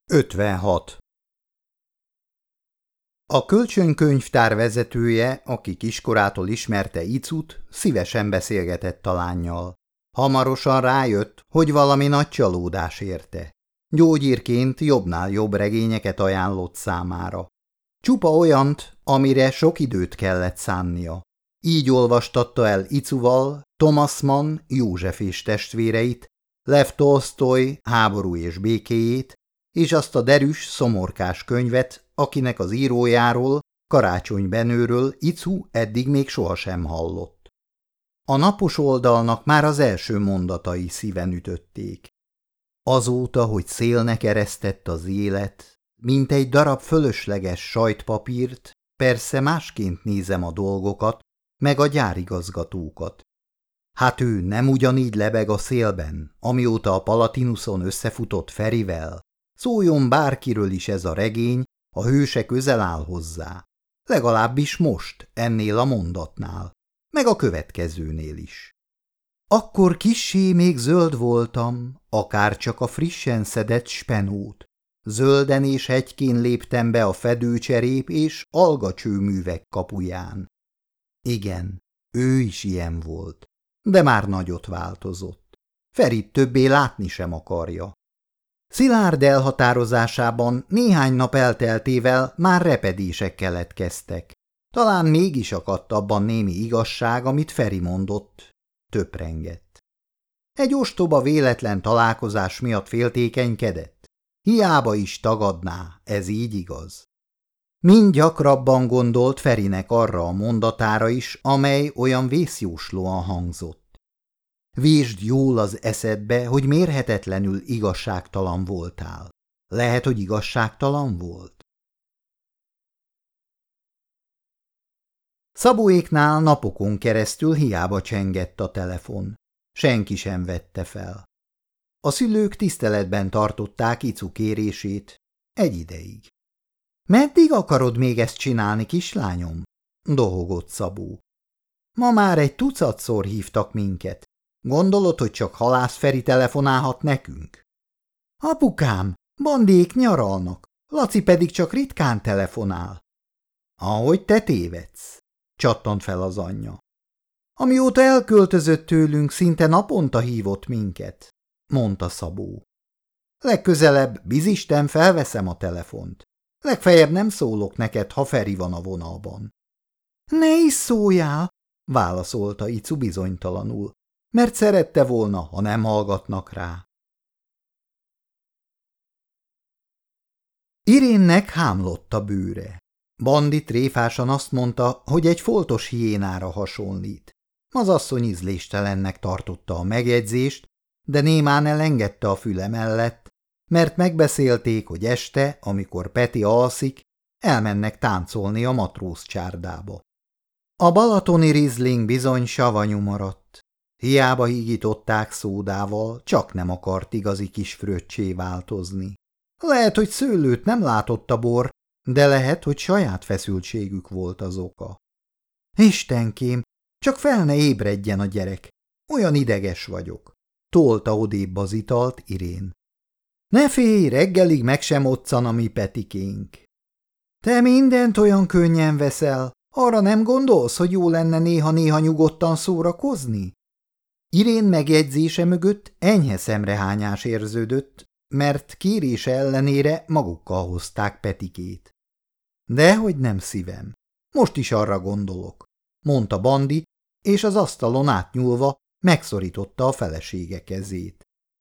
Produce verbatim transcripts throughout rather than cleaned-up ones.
ötvenhat. A kölcsönkönyvtár vezetője, aki kiskorától ismerte Icut, szívesen beszélgetett a lánnyal. Hamarosan rájött, hogy valami nagy csalódás érte. Gyógyírként jobbnál jobb regényeket ajánlott számára. Csupa olyant, amire sok időt kellett szánnia. Így olvastatta el Icuval Thomas Mann József és testvéreit, Lev Tolsztoj Háború és békéjét, és azt a derűs, szomorkás könyvet, akinek az írójáról, Karácsony Benőről Icu eddig még sohasem hallott. A napos oldalnak már az első mondatai szíven ütötték. Azóta, hogy szélnek eresztett az élet, mint egy darab fölösleges sajtpapírt, persze másként nézem a dolgokat, meg a gyárigazgatókat. Hát ő nem ugyanígy lebeg a szélben, amióta a Palatinuson összefutott Ferivel? Szóljon bárkiről is ez a regény, a hőse közel áll hozzá. Legalábbis most, ennél a mondatnál, meg a következőnél is. Akkor kissé még zöld voltam, akár csak a frissen szedett spenót. Zölden és hegykén léptem be a fedőcserép és algacsőművek kapuján. Igen, ő is ilyen volt, de már nagyot változott. Ferit többé látni sem akarja. Szilárd elhatározásában néhány nap elteltével már repedések keletkeztek. Talán mégis akadt abban némi igazság, amit Feri mondott. Töprengett. Egy ostoba véletlen találkozás miatt féltékenykedett. Hiába is tagadná, ez így igaz. Mind gyakrabban gondolt Ferinek arra a mondatára is, amely olyan vészjóslóan hangzott. Vésd jól az eszedbe, hogy mérhetetlenül igazságtalan voltál. Lehet, hogy igazságtalan volt? Szabóéknál napokon keresztül hiába csengett a telefon. Senki sem vette fel. A szülők tiszteletben tartották Icu kérését egy ideig. Meddig akarod még ezt csinálni, kislányom? Dohogott Szabó. Ma már egy tucatszor hívtak minket. Gondolod, hogy csak Halász Feri telefonálhat nekünk? Apukám, bandék nyaralnak, Laci pedig csak ritkán telefonál. Ahogy te tévedsz, csattant fel az anyja. Amióta elköltözött tőlünk, szinte naponta hívott minket, mondta Szabó. Legközelebb, bizisten, felveszem a telefont. Legfeljebb nem szólok neked, ha Feri van a vonalban. Ne is szóljál, válaszolta Icu bizonytalanul, mert szerette volna, ha nem hallgatnak rá. Irénnek hámlott a bőre. Bandi tréfásan azt mondta, hogy egy foltos hiénára hasonlít. Az asszony ízléstelennek tartotta a megjegyzést, de némán elengedte a füle mellett, mert megbeszélték, hogy este, amikor Peti alszik, elmennek táncolni a matróz csárdába. A balatoni rizling bizony savanyú maradt. Hiába hígították szódával, csak nem akart igazi kis fröccsé változni. Lehet, hogy szőlőt nem látott a bor, de lehet, hogy saját feszültségük volt az oka. Istenkém, csak fel ne ébredjen a gyerek, olyan ideges vagyok, tolta odébb az italt Irén. Ne félj, reggelig meg sem occan a mi Petikénk. Te mindent olyan könnyen veszel, arra nem gondolsz, hogy jó lenne néha-néha nyugodtan szórakozni? Irén megjegyzése mögött enyhe szemrehányás érződött, mert kérése ellenére magukkal hozták Petikét. Dehogy nem szívem, most is arra gondolok, mondta Bandi, és az asztalon átnyúlva megszorította a felesége kezét.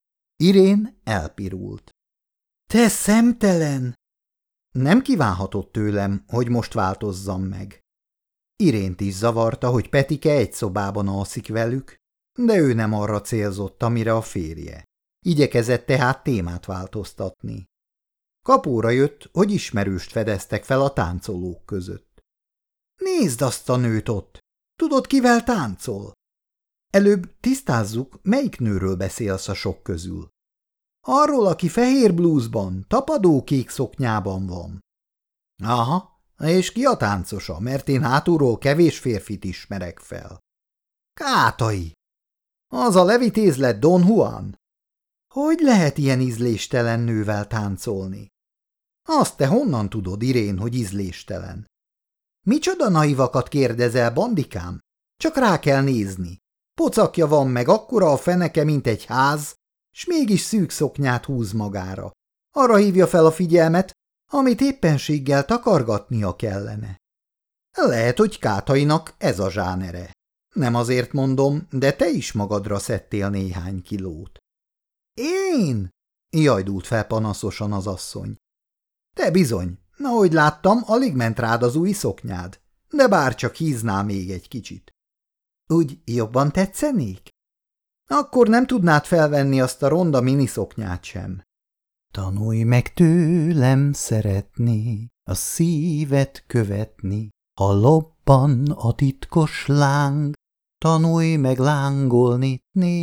Irén elpirult. Te szemtelen! Nem kívánhatott tőlem, hogy most változzam meg. Irént is zavarta, hogy Petike egy szobában alszik velük, de ő nem arra célzott, amire a férje. Igyekezett tehát témát változtatni. Kapóra jött, hogy ismerőst fedeztek fel a táncolók között. Nézd azt a nőt ott! Tudod, kivel táncol? Előbb tisztázzuk, melyik nőről beszélsz a sok közül. Arról, aki fehér blúzban, tapadó kék szoknyában van. Aha, és ki a táncosa, mert én hátulról kevés férfit ismerek fel. Kátai! Az a levitézlet Don Juan? Hogy lehet ilyen ízléstelen nővel táncolni? Azt te honnan tudod, Irén, hogy ízléstelen? Micsoda naivakat kérdezel, bandikám? Csak rá kell nézni. Pocakja van meg akkora a feneke, mint egy ház, s mégis szűk szoknyát húz magára. Arra hívja fel a figyelmet, amit éppenséggel takargatnia kellene. Lehet, hogy Kátainak ez a zsánere. Nem azért mondom, de te is magadra szedtél néhány kilót. Én? Jajdult fel panaszosan az asszony. Te bizony, ahogy láttam, alig ment rád az új szoknyád, de bárcsak híznál még egy kicsit. Úgy jobban tetszenék? Akkor nem tudnád felvenni azt a ronda miniszoknyát sem. Tanulj meg tőlem szeretni, a szívet követni, ha lobban a titkos láng. Tanulj meg lángolni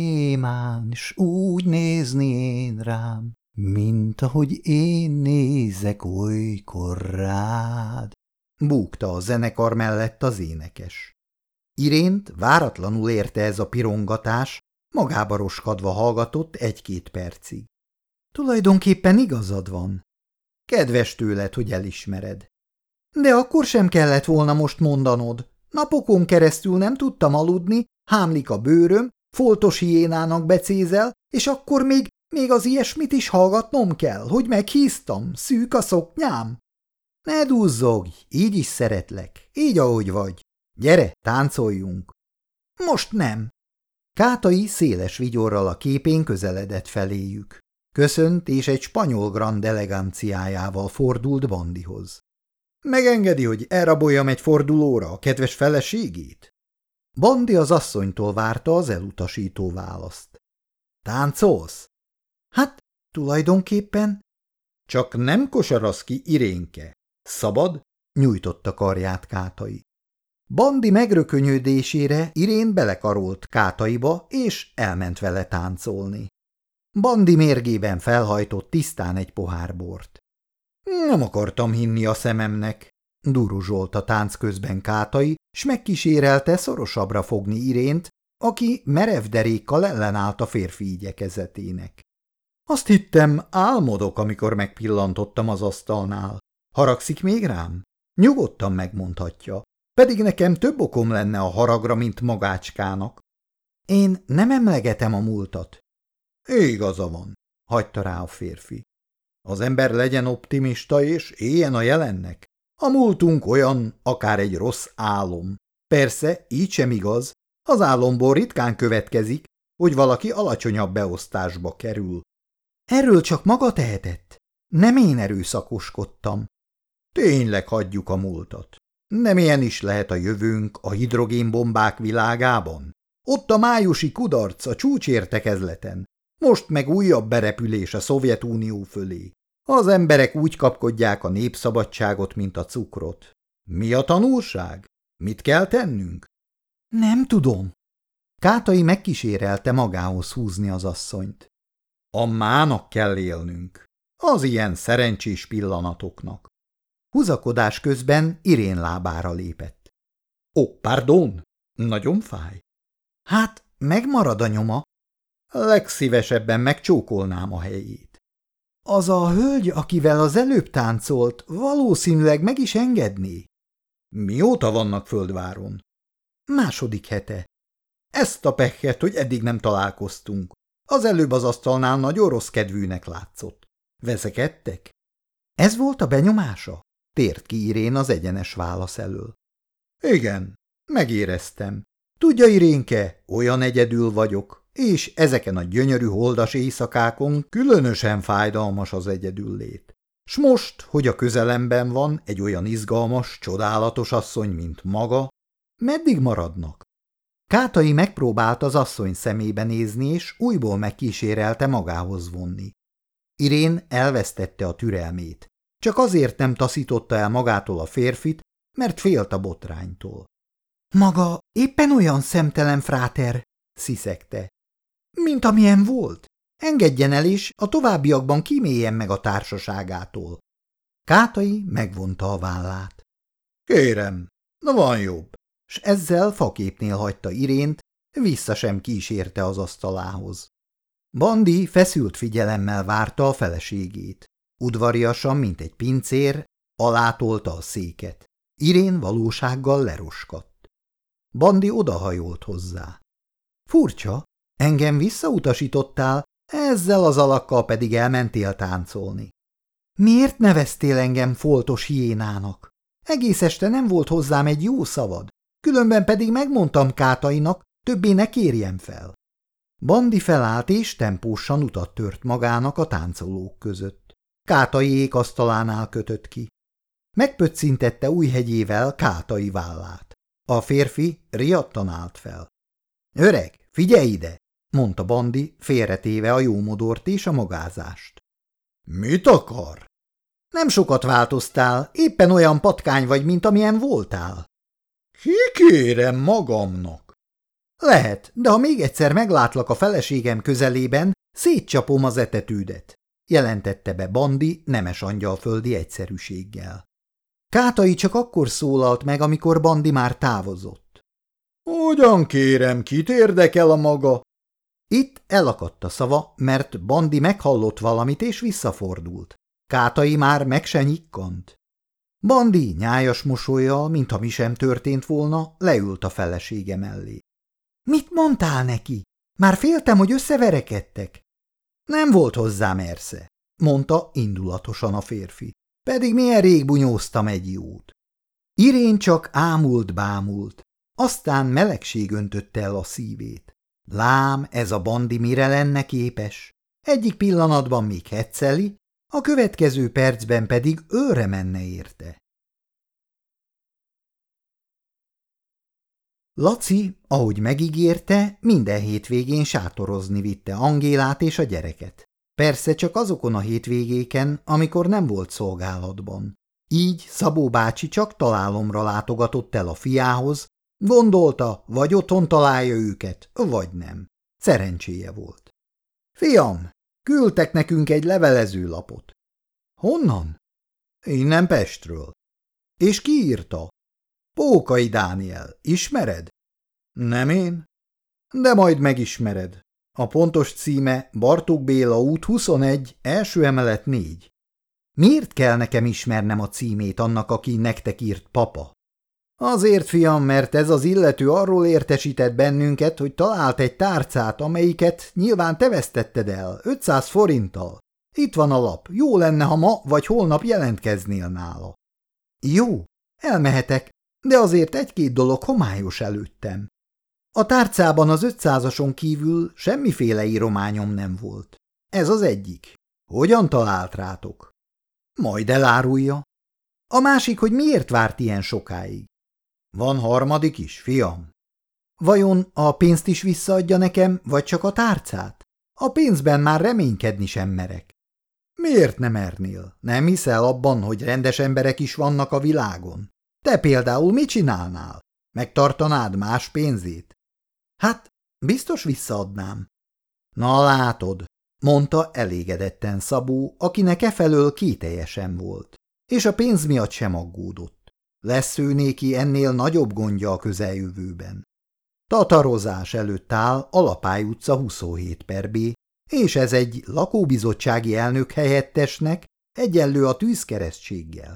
némán, s úgy nézni én rám, mint ahogy én nézek olykor rád. Búgta a zenekar mellett az énekes. Irént váratlanul érte ez a pirongatás, magába roskadva hallgatott egy-két percig. Tulajdonképpen igazad van. Kedves tőled, hogy elismered. De akkor sem kellett volna most mondanod. Napokon keresztül nem tudtam aludni, hámlik a bőröm, foltos hiénának becézel, és akkor még, még az ilyesmit is hallgatnom kell, hogy meghíztam, szűk a szoknyám. Ne duzzogj, így is szeretlek, így ahogy vagy. Gyere, táncoljunk. Most nem. Kátai széles vigyorral a képén közeledett feléjük. Köszönt, és egy spanyol grand eleganciájával fordult Bandihoz. Megengedi, hogy elraboljam egy fordulóra a kedves feleségét? Bandi az asszonytól várta az elutasító választ. Táncolsz? Hát, tulajdonképpen. Csak nem kosarasz ki, Irénke. Szabad? Nyújtotta karját Kátai. Bandi megrökönyödésére Irén belekarolt Kátaiba, és elment vele táncolni. Bandi mérgében felhajtott tisztán egy pohár bort. Nem akartam hinni a szememnek, duruzsolt a tánc közben Kátai, s megkísérelte szorosabbra fogni Irént, aki merev derékkal ellenállt a férfi igyekezetének. Azt hittem, álmodok, amikor megpillantottam az asztalnál. Haragszik még rám? Nyugodtan megmondhatja, pedig nekem több okom lenne a haragra, mint magácskának. Én nem emlegetem a múltat. Igaza van, hagyta rá a férfi. Az ember legyen optimista és éljen a jelennek. A múltunk olyan, akár egy rossz álom. Persze, így sem igaz, az álomból ritkán következik, hogy valaki alacsonyabb beosztásba kerül. Erről csak maga tehetett. Nem én erőszakoskodtam. Tényleg hagyjuk a múltat. Nem ilyen is lehet a jövőnk a hidrogénbombák világában. Ott a májusi kudarc a csúcsértekezleten. Most meg újabb berepülés a Szovjetunió fölé. Az emberek úgy kapkodják a népszabadságot, mint a cukrot. Mi a tanulság? Mit kell tennünk? Nem tudom. Kátai megkísérelte magához húzni az asszonyt. A mának kell élnünk. Az ilyen szerencsés pillanatoknak. Húzakodás közben Irén lábára lépett. Ó, pardon, nagyon fáj. Hát, megmarad a nyoma. Legszívesebben megcsókolnám a helyét. Az a hölgy, akivel az előbb táncolt, valószínűleg meg is engedné. Mióta vannak Földváron? Második hete. Ezt a pekket, hogy eddig nem találkoztunk. Az előbb az asztalnál nagyon rossz kedvűnek látszott. Veszekedtek? Ez volt a benyomása? Tért ki Irén az egyenes válasz elől. Igen, megéreztem. Tudja, Irénke, olyan egyedül vagyok, és ezeken a gyönyörű holdas éjszakákon különösen fájdalmas az egyedüllét. S most, hogy a közelemben van egy olyan izgalmas, csodálatos asszony, mint maga, meddig maradnak? Kátai megpróbált az asszony szemébe nézni, és újból megkísérelte magához vonni. Irén elvesztette a türelmét. Csak azért nem taszította el magától a férfit, mert félt a botránytól. Maga éppen olyan szemtelen fráter, sziszegte. Mint amilyen volt. Engedjen el is, a továbbiakban kiméljen meg a társaságától. Kátai megvonta a vállát. Kérem, na van jobb. S ezzel faképnél hagyta Irént, vissza sem kísérte az asztalához. Bandi feszült figyelemmel várta a feleségét. Udvariasan, mint egy pincér, alátolta a széket. Irén valósággal leroskadt. Bandi odahajolt hozzá. Furcsa, engem visszautasítottál, ezzel az alakkal pedig elmentél táncolni. Miért neveztél engem foltos hiénának? Egész este nem volt hozzám egy jó szavad, különben pedig megmondtam Kátainak, többé ne kérjem fel. Bandi felállt és tempósan utat tört magának a táncolók között. Kátai ékasztalánál kötött ki. Megpöccintette újhegyével Kátai vállát. A férfi riadtan állt fel. Öreg, figyelj ide, mondta Bandi, félretéve a jómodort és a magázást. Mit akar? Nem sokat változtál, éppen olyan patkány vagy, mint amilyen voltál. Kikérem magamnak. Lehet, de ha még egyszer meglátlak a feleségem közelében, szétcsapom az etetűdet, jelentette be Bandi nemes angyalföldi egyszerűséggel. Kátai csak akkor szólalt meg, amikor Bandi már távozott. Hogyan kérem, kit érdekel a maga? Itt elakadt a szava, mert Bandi meghallott valamit és visszafordult. Kátai már meg se nyikkant. Bandi nyájas mosollyal, mintha mi sem történt volna, leült a felesége mellé. Mit mondtál neki? Már féltem, hogy összeverekedtek. Nem volt hozzá mersze, mondta indulatosan a férfi. Pedig milyen rég bunyóztam egy jót. Irén csak ámult-bámult, aztán melegség öntötte el a szívét. Lám, ez a Bandi mire lenne képes? Egyik pillanatban még hecceli, a következő percben pedig őre menne érte. Laci, ahogy megígérte, minden hétvégén sátorozni vitte Angélát és a gyereket. Persze csak azokon a hétvégéken, amikor nem volt szolgálatban. Így Szabó bácsi csak találomra látogatott el a fiához, gondolta, vagy otthon találja őket, vagy nem. Szerencséje volt. Fiam, küldtek nekünk egy levelezőlapot. Honnan? Innen Pestről. És ki írta? Pókai Dániel. Ismered? Nem én? De majd megismered. A pontos címe Bartók Béla út huszonegy, első emelet négy. Miért kell nekem ismernem a címét annak, aki nektek írt papa? Azért, fiam, mert ez az illető arról értesített bennünket, hogy talált egy tárcát, amelyiket nyilván te vesztetted el, ötszáz forinttal. Itt van a lap, jó lenne, ha ma vagy holnap jelentkeznél nála. Jó, elmehetek, de azért egy-két dolog homályos előttem. A tárcában az ötszázason kívül semmiféle írományom nem volt. Ez az egyik. Hogyan talált rátok? Majd elárulja. A másik, hogy miért várt ilyen sokáig. Van harmadik is, fiam. Vajon a pénzt is visszaadja nekem, vagy csak a tárcát? A pénzben már reménykedni sem merek. Miért nem mernél? Nem hiszel abban, hogy rendes emberek is vannak a világon? Te például mit csinálnál? Megtartanád más pénzét? Hát, biztos visszaadnám. Na látod, mondta elégedetten Szabó, akinek efelől kételjesen volt, és a pénz miatt sem aggódott. Lesz ő néki ennél nagyobb gondja a közeljövőben. Tatarozás előtt áll a Lapály utca huszonhét per B, és ez egy lakóbizottsági elnök helyettesnek egyenlő a tűzkeresztséggel.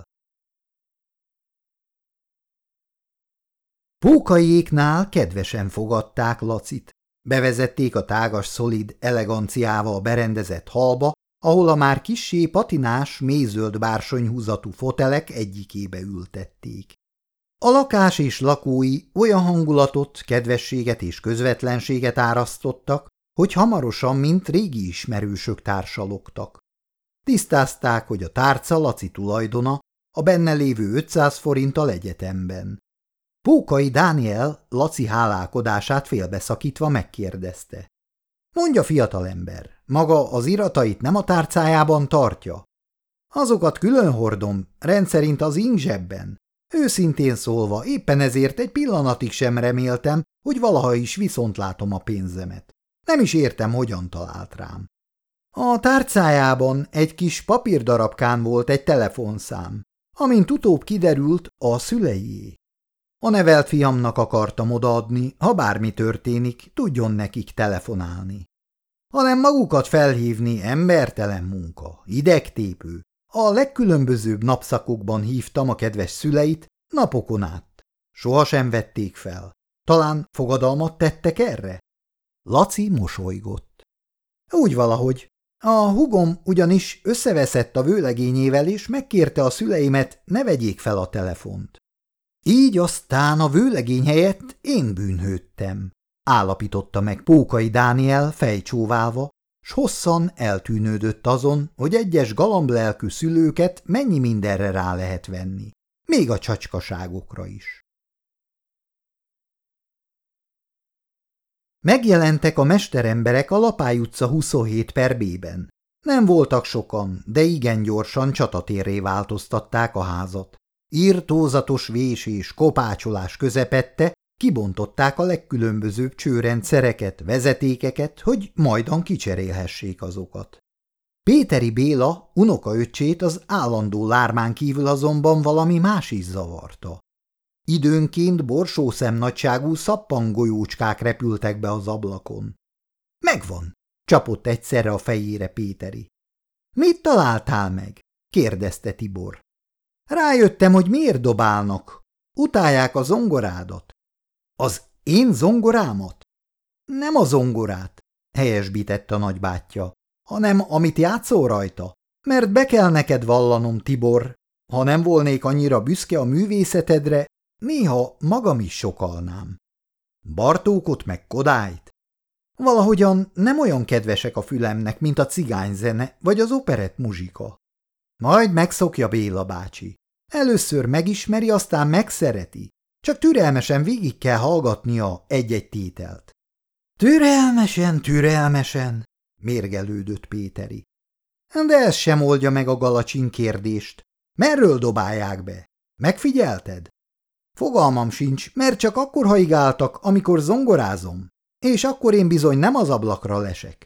Pókaiéknál kedvesen fogadták Lacit. Bevezették a tágas, szolid eleganciával berendezett hallba, ahol a már kissé patinás, mélyzöld bársonyhúzatú fotelek egyikébe ültették. A lakás és lakói olyan hangulatot, kedvességet és közvetlenséget árasztottak, hogy hamarosan, mint régi ismerősök társalogtak. Tisztázták, hogy a tárca Laci tulajdona, a benne lévő ötszáz forinttal egyetemben. Pókai Dániel Laci hálálkodását félbeszakítva megkérdezte. Mondja, fiatalember, maga az iratait nem a tárcájában tartja? Azokat külön hordom, rendszerint az ingzsebben. Őszintén szólva, éppen ezért egy pillanatig sem reméltem, hogy valaha is viszont látom a pénzemet. Nem is értem, hogyan talált rám. A tárcájában egy kis papírdarabkán volt egy telefonszám, amint utóbb kiderült, a szüleié. A nevelt fiamnak akartam odaadni, ha bármi történik, tudjon nekik telefonálni. Hanem magukat felhívni embertelen munka, idegtépő. A legkülönbözőbb napszakokban hívtam a kedves szüleit napokon át. Sohasem vették fel. Talán fogadalmat tettek erre? Laci mosolygott. Úgy valahogy. A hugom ugyanis összeveszett a vőlegényével, és megkérte a szüleimet, ne vegyék fel a telefont. Így aztán a vőlegény helyett én bűnhődtem, állapította meg Pókai Dániel fejcsóválva, s hosszan eltűnődött azon, hogy egyes galamblelkű szülőket mennyi mindenre rá lehet venni, még a csacskaságokra is. Megjelentek a mesteremberek a Lapály utca huszonhét per B-ben. Nem voltak sokan, de igen gyorsan csatatérré változtatták a házat. Irtózatos vésés, kopácsolás közepette kibontották a legkülönbözőbb csőrendszereket, vezetékeket, hogy majdan kicserélhessék azokat. Péteri Béla unokaöccsét az állandó lármán kívül azonban valami más is zavarta. Időnként borsószemnagyságú szappangolyócskák repültek be az ablakon. Megvan, csapott egyszerre a fejére Péteri. Mit találtál meg? kérdezte Tibor. Rájöttem, hogy miért dobálnak. Utálják a zongorádat. Az én zongorámat? Nem a zongorát, helyesbítette a nagybátyja, hanem amit játszol rajta. Mert be kell neked vallanom, Tibor, ha nem volnék annyira büszke a művészetedre, néha magam is sokalnám. Bartókot meg Kodályt? Valahogyan nem olyan kedvesek a fülemnek, mint a cigányzene vagy az operett muzsika. Majd megszokja Béla bácsi. Először megismeri, aztán megszereti. Csak türelmesen végig kell hallgatnia egy-egy tételt. Türelmesen, türelmesen, mérgelődött Péteri. De ez sem oldja meg a galacsin kérdést. Merről dobálják be? Megfigyelted? Fogalmam sincs, mert csak akkor haigáltak, amikor zongorázom, és akkor én bizony nem az ablakra lesek.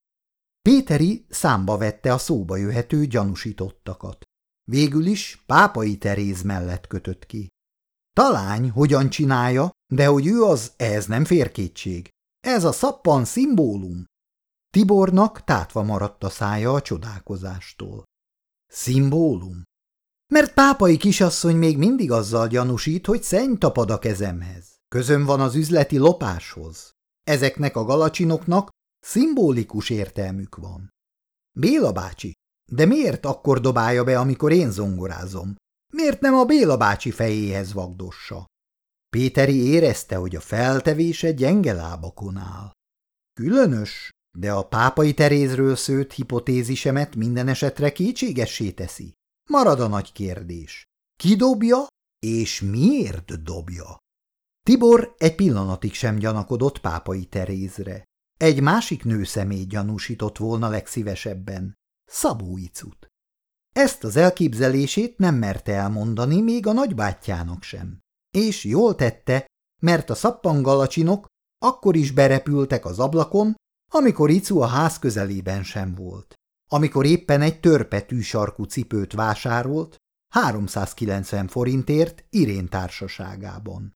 Péteri számba vette a szóba jöhető gyanúsítottakat. Végül is Pápai Teréz mellett kötött ki. Talány hogyan csinálja, de hogy ő az, ehhez nem fér kétség. Ez a szappan szimbólum. Tibornak tátva maradt a szája a csodálkozástól. Szimbólum? Mert Pápai kisasszony még mindig azzal gyanúsít, hogy szenny tapad a kezemhez. Közöm van az üzleti lopáshoz. Ezeknek a galacsinoknak szimbolikus értelmük van. Béla bácsi, de miért akkor dobálja be, amikor én zongorázom? Miért nem a Béla bácsi fejéhez vagdossa? Péteri érezte, hogy a feltevése gyenge lábakon áll. Különös, de a Pápai Terézről szőtt hipotézisemet minden esetre kétségessé teszi. Marad a nagy kérdés. Ki dobja, és miért dobja? Tibor egy pillanatig sem gyanakodott Pápai Terézre. Egy másik nőszemély gyanúsított volna legszívesebben, Szabó Icut. Ezt az elképzelését nem merte elmondani még a nagybátyjának sem. És jól tette, mert a szappangalacsinok akkor is berepültek az ablakon, amikor Icu a ház közelében sem volt. Amikor éppen egy törpetű sarkú cipőt vásárolt, háromszázkilencven forintért Irén társaságában.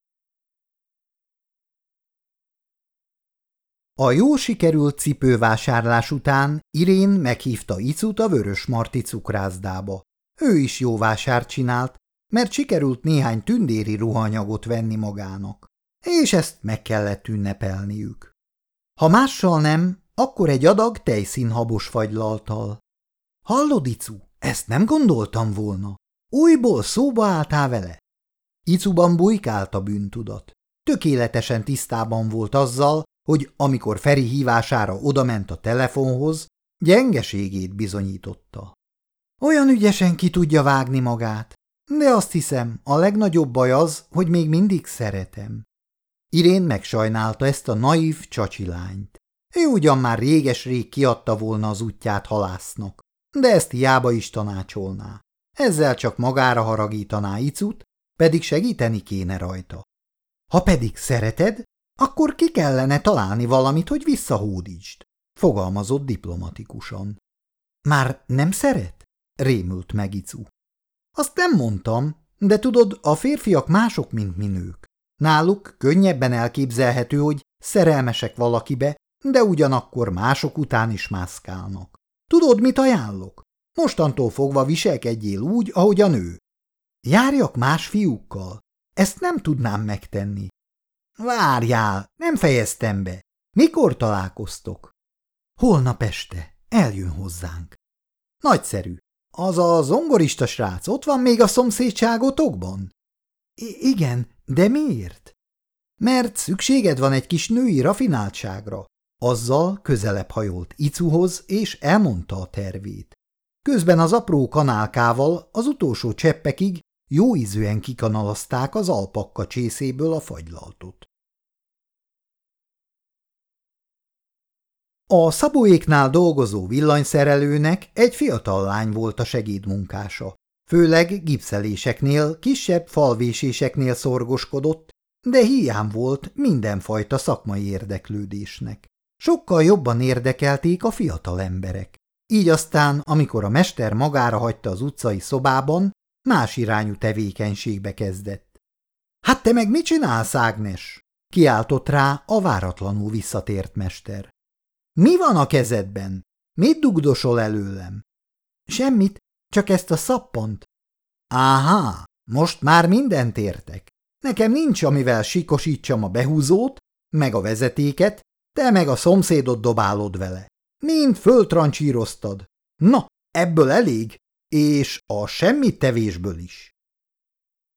A jó sikerült cipővásárlás után Irén meghívta Icut a Vörös Marti cukrászdába. Ő is jó vásárt csinált, mert sikerült néhány tündéri ruhanyagot venni magának, és ezt meg kellett ünnepelniük. Ha mással nem, akkor egy adag tejszínhabos fagylalttal. Hallod, Icu, ezt nem gondoltam volna. Újból szóba álltál vele? Icuban bujkált a bűntudat. Tökéletesen tisztában volt azzal, hogy amikor Feri hívására odament a telefonhoz, gyengeségét bizonyította. Olyan ügyesen ki tudja vágni magát, de azt hiszem, a legnagyobb baj az, hogy még mindig szeretem. Irén megsajnálta ezt a naív csacsilányt. Ő ugyan már réges-rég kiadta volna az útját halásznak, de ezt hiába is tanácsolná. Ezzel csak magára haragítaná Icut, pedig segíteni kéne rajta. Ha pedig szereted, akkor ki kellene találni valamit, hogy visszahódítsd, fogalmazott diplomatikusan. Már nem szeret? Rémült meg Icu. Azt nem mondtam, de tudod, a férfiak mások, mint mi nők. Náluk könnyebben elképzelhető, hogy szerelmesek valakibe, de ugyanakkor mások után is mászkálnak. Tudod, mit ajánlok? Mostantól fogva viselkedjél úgy, ahogy a nő. Járjak más fiúkkal? Ezt nem tudnám megtenni. Várjál, nem fejeztem be. Mikor találkoztok? Holnap este. Eljön hozzánk. Nagyszerű. Az a zongorista srác ott van még a szomszédságotokban? I- igen, de miért? Mert szükséged van egy kis női rafináltságra. Azzal közelebb hajolt Icuhoz, és elmondta a tervét. Közben az apró kanálkával az utolsó cseppekig jó ízűen kikanalazták az alpakka csészéből a fagylaltot. A Szabóéknál dolgozó villanyszerelőnek egy fiatal lány volt a segédmunkása. Főleg gipszeléseknél, kisebb falvéséseknél szorgoskodott, de hiány volt mindenfajta szakmai érdeklődésnek. Sokkal jobban érdekelték a fiatal emberek. Így aztán, amikor a mester magára hagyta az utcai szobában, más irányú tevékenységbe kezdett. – Hát te meg mit csinálsz, Ágnes? – kiáltott rá a váratlanul visszatért mester. – Mi van a kezedben? Mit dugdosol előlem? – Semmit, csak ezt a szappant. – Áhá, most már mindent értek. Nekem nincs, amivel sikosítsam a behúzót, meg a vezetéket, te meg a szomszédot dobálod vele. Mind föltrancsíroztad. Na, ebből elég, és a semmit tevésből is.